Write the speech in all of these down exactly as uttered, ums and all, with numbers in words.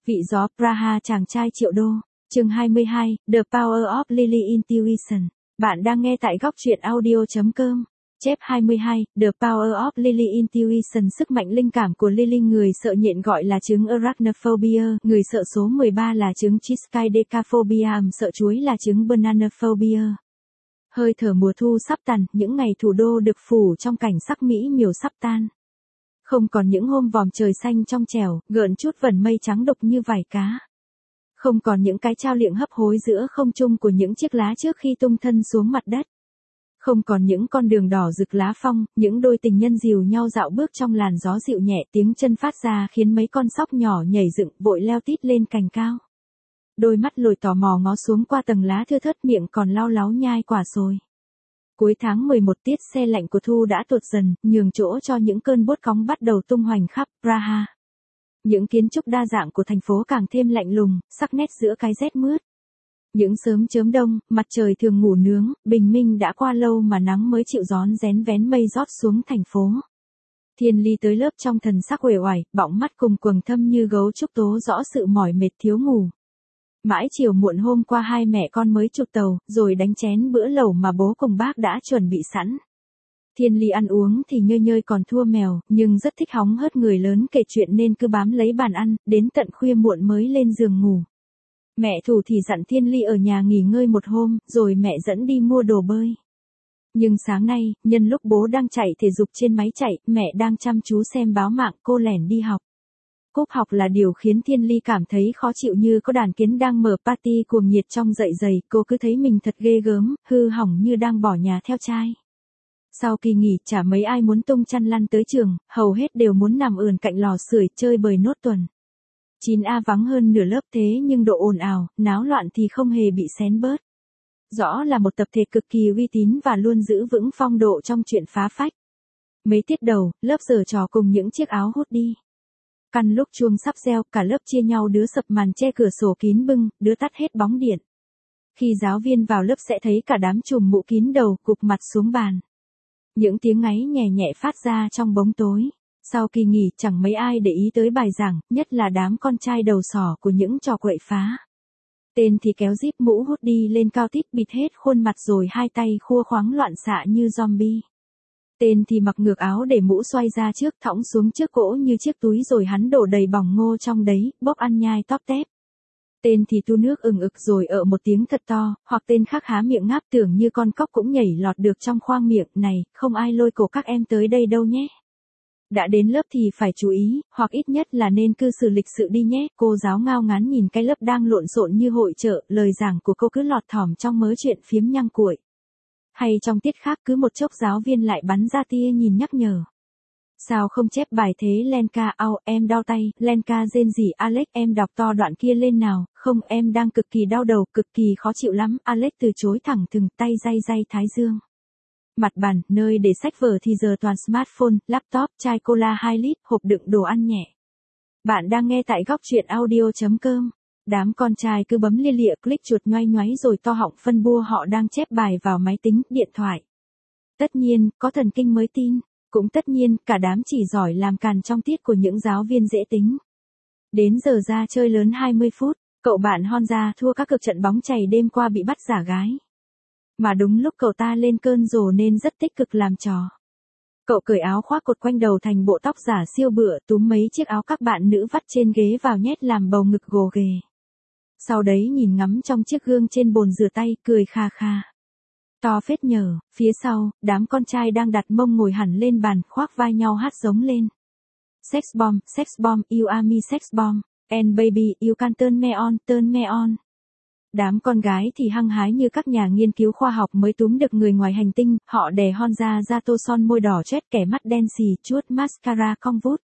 Vị gió Praha chàng trai triệu đô. Chương hai mươi hai, The Power of Lily Intuition. Bạn đang nghe tại góc truyện audio chấm com. Chép hai mươi hai, The Power of Lily Intuition. Sức mạnh linh cảm của Lily. Người sợ nhện gọi là chứng Arachnophobia, người sợ số mười ba là chứng Triskaidekaphobia, sợ chuối là chứng Bananaphobia. Hơi thở mùa thu sắp tàn, những ngày thủ đô được phủ trong cảnh sắc mỹ miều sắp tan. Không còn những hôm vòm trời xanh trong trẻo, gợn chút vần mây trắng đục như vảy cá. Không còn những cái trao liệng hấp hối giữa không trung của những chiếc lá trước khi tung thân xuống mặt đất. Không còn những con đường đỏ rực lá phong, những đôi tình nhân dìu nhau dạo bước trong làn gió dịu nhẹ, tiếng chân phát ra khiến mấy con sóc nhỏ nhảy dựng vội leo tít lên cành cao. Đôi mắt lồi tò mò ngó xuống qua tầng lá thưa thớt, miệng còn lau láo nhai quả sồi. Cuối tháng mười một, tiết se lạnh của thu đã tuột dần, nhường chỗ cho những cơn buốt cóng bắt đầu tung hoành khắp Praha. Những kiến trúc đa dạng của thành phố càng thêm lạnh lùng, sắc nét giữa cái rét mướt. Những sớm chớm đông, mặt trời thường ngủ nướng, bình minh đã qua lâu mà nắng mới chịu rón rén vén mây rót xuống thành phố. Thiên Ly tới lớp trong thần sắc uể oải, bọng mắt cùng quầng thâm như gấu trúc tố rõ sự mỏi mệt thiếu ngủ. Mãi chiều muộn hôm qua hai mẹ con mới chụp tàu, rồi đánh chén bữa lẩu mà bố cùng bác đã chuẩn bị sẵn. Thiên Ly ăn uống thì nhơi nhơi còn thua mèo, nhưng rất thích hóng hớt người lớn kể chuyện nên cứ bám lấy bàn ăn, đến tận khuya muộn mới lên giường ngủ. Mẹ Thủ thì dặn Thiên Ly ở nhà nghỉ ngơi một hôm, rồi mẹ dẫn đi mua đồ bơi. Nhưng sáng nay, nhân lúc bố đang chạy thể dục trên máy chạy, mẹ đang chăm chú xem báo mạng, cô lẻn đi học. Cúp học là điều khiến Thiên Ly cảm thấy khó chịu, như có đàn kiến đang mở party cuồng nhiệt trong dạ dày, cô cứ thấy mình thật ghê gớm, hư hỏng như đang bỏ nhà theo trai. Sau kỳ nghỉ, chả mấy ai muốn tung chăn lăn tới trường, hầu hết đều muốn nằm ườn cạnh lò sưởi chơi bời nốt tuần. chín A vắng hơn nửa lớp thế nhưng độ ồn ào, náo loạn thì không hề bị xén bớt. Rõ là một tập thể cực kỳ uy tín và luôn giữ vững phong độ trong chuyện phá phách. Mấy tiết đầu, lớp giở trò cùng những chiếc áo hút đi. Căn lúc chuông sắp reo, cả lớp chia nhau đứa sập màn che cửa sổ kín bưng, đứa tắt hết bóng điện. Khi giáo viên vào lớp sẽ thấy cả đám trùm mũ kín đầu, cụp mặt xuống bàn. Những tiếng ngáy nhẹ nhẹ phát ra trong bóng tối. Sau kỳ nghỉ, chẳng mấy ai để ý tới bài giảng, nhất là đám con trai đầu sỏ của những trò quậy phá. Tên thì kéo díp mũ hút đi lên cao tít bịt hết khuôn mặt rồi hai tay khua khoáng loạn xạ như zombie. Tên thì mặc ngược áo để mũ xoay ra trước, thõng xuống trước cỗ như chiếc túi rồi hắn đổ đầy bỏng ngô trong đấy, bốc ăn nhai tóp tép. Tên thì tu nước ừng ực rồi ợ một tiếng thật to, hoặc tên khác há miệng ngáp tưởng như con cóc cũng nhảy lọt được trong khoang miệng. Này, không ai lôi cổ các em tới đây đâu nhé. Đã đến lớp thì phải chú ý, hoặc ít nhất là nên cư xử lịch sự đi nhé. Cô giáo ngao ngán nhìn cái lớp đang lộn xộn như hội chợ, lời giảng của cô cứ lọt thỏm trong mớ chuyện phiếm nhăng cuội. Hay trong tiết khác cứ một chốc giáo viên lại bắn ra tia nhìn nhắc nhở. Sao không chép bài thế Lenka? Au, em đau tay. Lenka rên rỉ. Alex, em đọc to đoạn kia lên nào. Không, em đang cực kỳ đau đầu, cực kỳ khó chịu lắm. Alex từ chối thẳng thừng, tay day day thái dương. Mặt bàn, nơi để sách vở thì giờ toàn smartphone, laptop, chai cola hai lít, hộp đựng đồ ăn nhẹ. Bạn đang nghe tại góc truyện audio chấm com. Đám con trai cứ bấm lia lịa click chuột nhoay nhoáy rồi to họng phân bua họ đang chép bài vào máy tính, điện thoại. Tất nhiên, có thần kinh mới tin. Cũng tất nhiên, cả đám chỉ giỏi làm càn trong tiết của những giáo viên dễ tính. Đến giờ ra chơi lớn hai mươi phút, cậu bạn Honza thua các cực trận bóng chày đêm qua bị bắt giả gái. Mà đúng lúc cậu ta lên cơn rồ nên rất tích cực làm trò. Cậu cởi áo khoác cột quanh đầu thành bộ tóc giả siêu bựa, túm mấy chiếc áo các bạn nữ vắt trên ghế vào nhét làm bầu ngực gồ ghề. Sau đấy nhìn ngắm trong chiếc gương trên bồn rửa tay, cười kha kha. To phết nhờ. Phía sau, đám con trai đang đặt mông ngồi hẳn lên bàn, khoác vai nhau hát giống lên. Sex bomb, sex bomb, you are me sex bomb, and baby, you can turn me on, turn me on. Đám con gái thì hăng hái như các nhà nghiên cứu khoa học mới túm được người ngoài hành tinh, họ đè Honza ra tô son môi đỏ chét, kẻ mắt đen xì, chuốt mascara cong vút.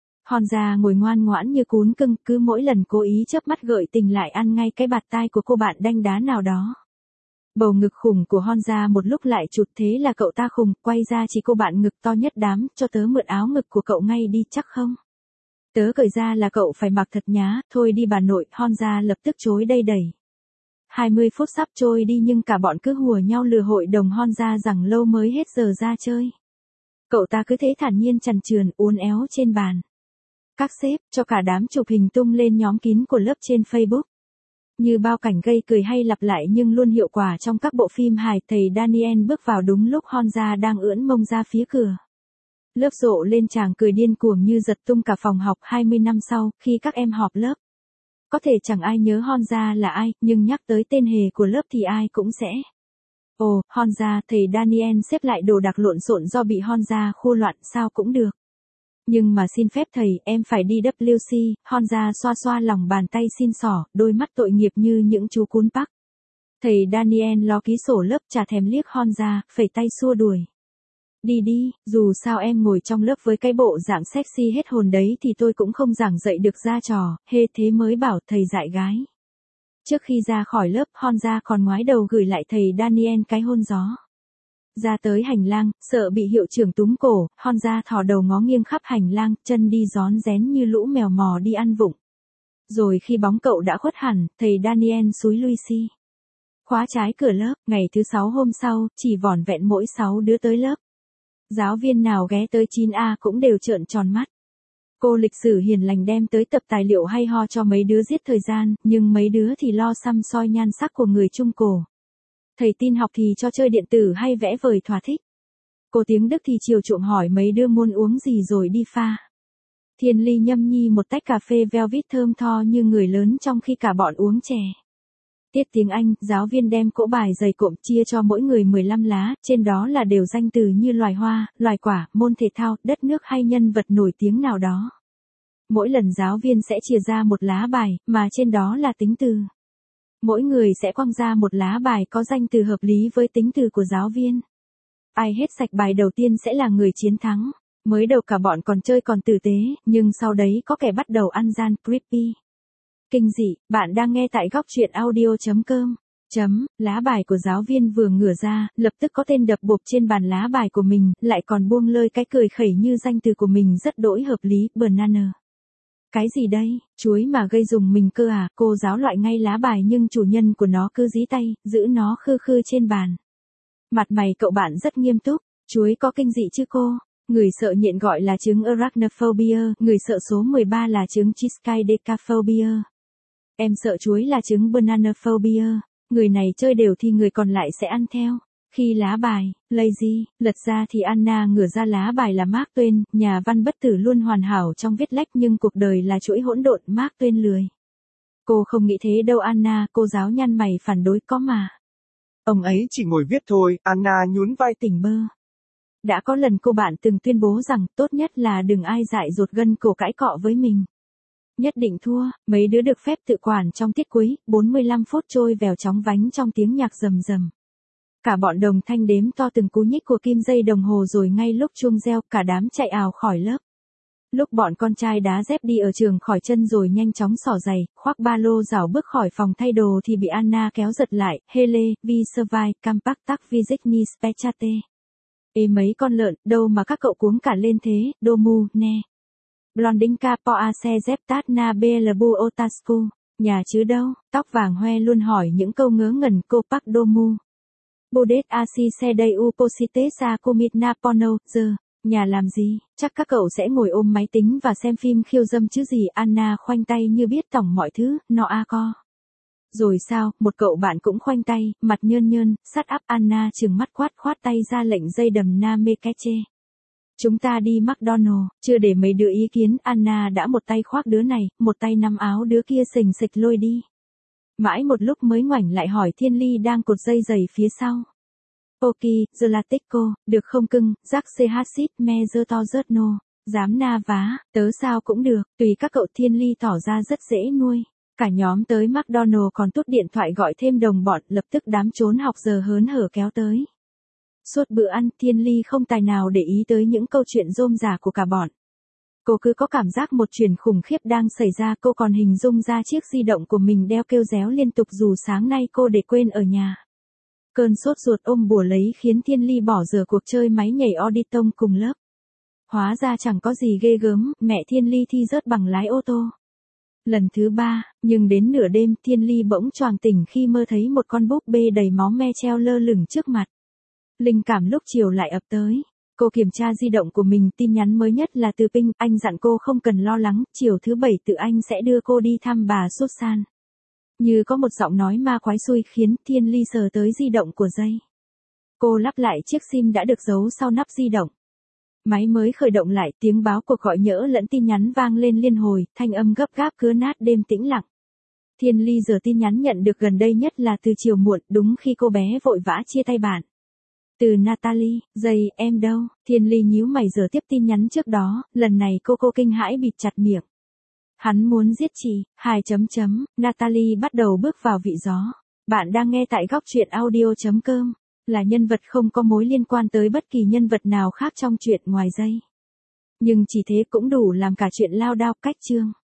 Honza ngồi ngoan ngoãn như cún cưng, cứ mỗi lần cố ý chớp mắt gợi tình lại ăn ngay cái bạt tai của cô bạn đanh đá nào đó. Bầu ngực khủng của Honza một lúc lại chụt, thế là cậu ta khùng, quay ra chỉ cô bạn ngực to nhất đám, cho tớ mượn áo ngực của cậu ngay đi, chắc không? Tớ cởi ra là cậu phải mặc thật nhá, thôi đi bà nội. Honza lập tức chối đây đẩy. hai mươi phút sắp trôi đi nhưng cả bọn cứ hùa nhau lừa hội đồng Honza rằng lâu mới hết giờ ra chơi. Cậu ta cứ thế thản nhiên chằn chườn uốn éo trên bàn. các sếp, cho cả đám chụp hình tung lên nhóm kín của lớp trên Facebook. Như bao cảnh gây cười hay lặp lại nhưng luôn hiệu quả trong các bộ phim hài, thầy Daniel bước vào đúng lúc Honza đang ưỡn mông ra phía cửa. Lớp rộ lên tràng cười điên cuồng như giật tung cả phòng học. Hai mươi năm sau, khi các em họp lớp, có thể chẳng ai nhớ Honza là ai, nhưng nhắc tới tên hề của lớp thì ai cũng sẽ. Ồ, Honza, thầy Daniel xếp lại đồ đạc lộn xộn do bị Honza khô loạn, sao cũng được. Nhưng mà xin phép thầy, em phải đi W C, Honza xoa xoa lòng bàn tay xin xỏ, đôi mắt tội nghiệp như những chú cún Park. Thầy Daniel lo ký sổ lớp, chả thèm liếc Honza, phẩy tay xua đuổi. Đi đi, dù sao em ngồi trong lớp với cái bộ dạng sexy hết hồn đấy thì tôi cũng không giảng dạy được ra trò, hê thế mới bảo thầy dạy gái. Trước khi ra khỏi lớp, Honza còn ngoái đầu gửi lại thầy Daniel cái hôn gió. Ra tới hành lang, sợ bị hiệu trưởng túm cổ, Honza thò đầu ngó nghiêng khắp hành lang, chân đi rón rén như lũ mèo mò đi ăn vụng. Rồi khi bóng cậu đã khuất hẳn, thầy Daniel xúi Lucy khóa trái cửa lớp. Ngày thứ sáu hôm sau, chỉ vỏn vẹn mỗi sáu đứa tới lớp. Giáo viên nào ghé tới chín A cũng đều trợn tròn mắt. Cô lịch sử hiền lành đem tới tập tài liệu hay ho cho mấy đứa giết thời gian, nhưng mấy đứa thì lo xăm soi nhan sắc của người Trung Cổ. Thầy tin học thì cho chơi điện tử hay vẽ vời thỏa thích. Cô tiếng Đức thì chiều chuộng hỏi mấy đứa muốn uống gì rồi đi pha. Thiên Ly nhâm nhi một tách cà phê Velvet thơm tho như người lớn trong khi cả bọn uống chè. Tiết tiếng Anh, giáo viên đem cỗ bài dày cộm chia cho mỗi người mười lăm lá, trên đó là đều danh từ như loài hoa, loài quả, môn thể thao, đất nước hay nhân vật nổi tiếng nào đó. Mỗi lần giáo viên sẽ chia ra một lá bài, mà trên đó là tính từ. Mỗi người sẽ quăng ra một lá bài có danh từ hợp lý với tính từ của giáo viên. Ai hết sạch bài đầu tiên sẽ là người chiến thắng. Mới đầu cả bọn còn chơi còn tử tế, nhưng sau đấy có kẻ bắt đầu ăn gian, creepy. Kinh dị, bạn đang nghe tại góc truyện audio.com. Chấm, lá bài của giáo viên vừa ngửa ra, lập tức có tên đập bộp trên bàn lá bài của mình, lại còn buông lơi cái cười khẩy như danh từ của mình rất đỗi hợp lý, banana. Cái gì đây, chuối mà gây dùng mình cơ à, cô giáo loại ngay lá bài nhưng chủ nhân của nó cứ dí tay, giữ nó khư khư trên bàn. Mặt mày cậu bạn rất nghiêm túc, chuối có kinh dị chứ cô? Người sợ nhện gọi là chứng arachnophobia, người sợ số mười ba là chứng triskaidekaphobia. Em sợ chuối là chứng bananaphobia. Người này chơi đều thì người còn lại sẽ ăn theo. Khi lá bài, lazy, lật ra thì Anna ngửa ra lá bài là Mark Twain, nhà văn bất tử luôn hoàn hảo trong viết lách nhưng cuộc đời là chuỗi hỗn độn, Mark Twain lười. Cô không nghĩ thế đâu Anna, cô giáo nhăn mày phản đối có mà. Ông ấy chỉ ngồi viết thôi, Anna nhún vai tỉnh bơ. Đã có lần cô bạn từng tuyên bố rằng tốt nhất là đừng ai dại dột gân cổ cãi cọ với mình. Nhất định thua, mấy đứa được phép tự quản trong tiết cuối, bốn mươi lăm phút trôi vèo chóng vánh trong tiếng nhạc rầm rầm. Cả bọn đồng thanh đếm to từng cú nhích của kim dây đồng hồ rồi ngay lúc chuông reo, cả đám chạy ào khỏi lớp. Lúc bọn con trai đá dép đi ở trường khỏi chân rồi nhanh chóng xỏ giày, khoác ba lô rảo bước khỏi phòng thay đồ thì bị Anna kéo giật lại, Hele, vi service, campactac visicni spechate. Ê mấy con lợn, đâu mà các cậu cuống cả lên thế, Domu, nè. Blondinka poase zeptat na belbu otasku. Nhà chứ đâu, tóc vàng hoe luôn hỏi những câu ngớ ngẩn cô Park Domu. Bodet asi se đây u posite sa komit na pono, giờ, nhà làm gì, chắc các cậu sẽ ngồi ôm máy tính và xem phim khiêu dâm chứ gì, Anna khoanh tay như biết tổng mọi thứ, nọ a co. Rồi sao, một cậu bạn cũng khoanh tay, mặt nhơn nhơn, sắt áp Anna trừng mắt quát khoát tay ra lệnh dây đầm na mê keche. Chúng ta đi McDonald, chưa để mấy đứa ý kiến, Anna đã một tay khoác đứa này, một tay nắm áo đứa kia sình sịch lôi đi. Mãi một lúc mới ngoảnh lại hỏi Thiên Ly đang cột dây giày phía sau. Ok, Zlaticko, được không cưng, rắc se hasit me dơ to rớt nô, dám na vá, tớ sao cũng được, tùy các cậu. Thiên Ly tỏ ra rất dễ nuôi. Cả nhóm tới McDonald còn tút điện thoại gọi thêm đồng bọn, lập tức đám trốn học giờ hớn hở kéo tới. Suốt bữa ăn, Thiên Ly không tài nào để ý tới những câu chuyện rôm rả của cả bọn. Cô cứ có cảm giác một chuyện khủng khiếp đang xảy ra, cô còn hình dung ra chiếc di động của mình đeo kêu réo liên tục dù sáng nay cô để quên ở nhà. Cơn sốt ruột ôm bùa lấy khiến Thiên Ly bỏ dở cuộc chơi máy nhảy audition cùng lớp. Hóa ra chẳng có gì ghê gớm, mẹ Thiên Ly thi rớt bằng lái ô tô. Lần thứ ba, nhưng đến nửa đêm Thiên Ly bỗng choàng tỉnh khi mơ thấy một con búp bê đầy máu me treo lơ lửng trước mặt. Linh cảm lúc chiều lại ập tới. Cô kiểm tra di động của mình, tin nhắn mới nhất là từ Pinh, anh dặn cô không cần lo lắng, chiều thứ bảy tự anh sẽ đưa cô đi thăm bà Susan. Như có một giọng nói ma quái xui khiến Thiên Ly sờ tới di động của Jay. Cô lắp lại chiếc sim đã được giấu sau nắp di động. Máy mới khởi động lại, tiếng báo cuộc gọi nhỡ lẫn tin nhắn vang lên liên hồi, thanh âm gấp gáp cứa nát đêm tĩnh lặng. Thiên Ly giờ tin nhắn nhận được gần đây nhất là từ chiều muộn, đúng khi cô bé vội vã chia tay bạn. Từ Natalie, Jay, em đâu? Thiên Ly nhíu mày giờ tiếp tin nhắn trước đó, lần này cô cô kinh hãi bịt chặt miệng. Hắn muốn giết chị, hai chấm chấm, Natalie bắt đầu bước vào vị gió. Bạn đang nghe tại góc truyện audio.com, là nhân vật không có mối liên quan tới bất kỳ nhân vật nào khác trong truyện ngoài Jay. Nhưng chỉ thế cũng đủ làm cả chuyện lao đao cách chương.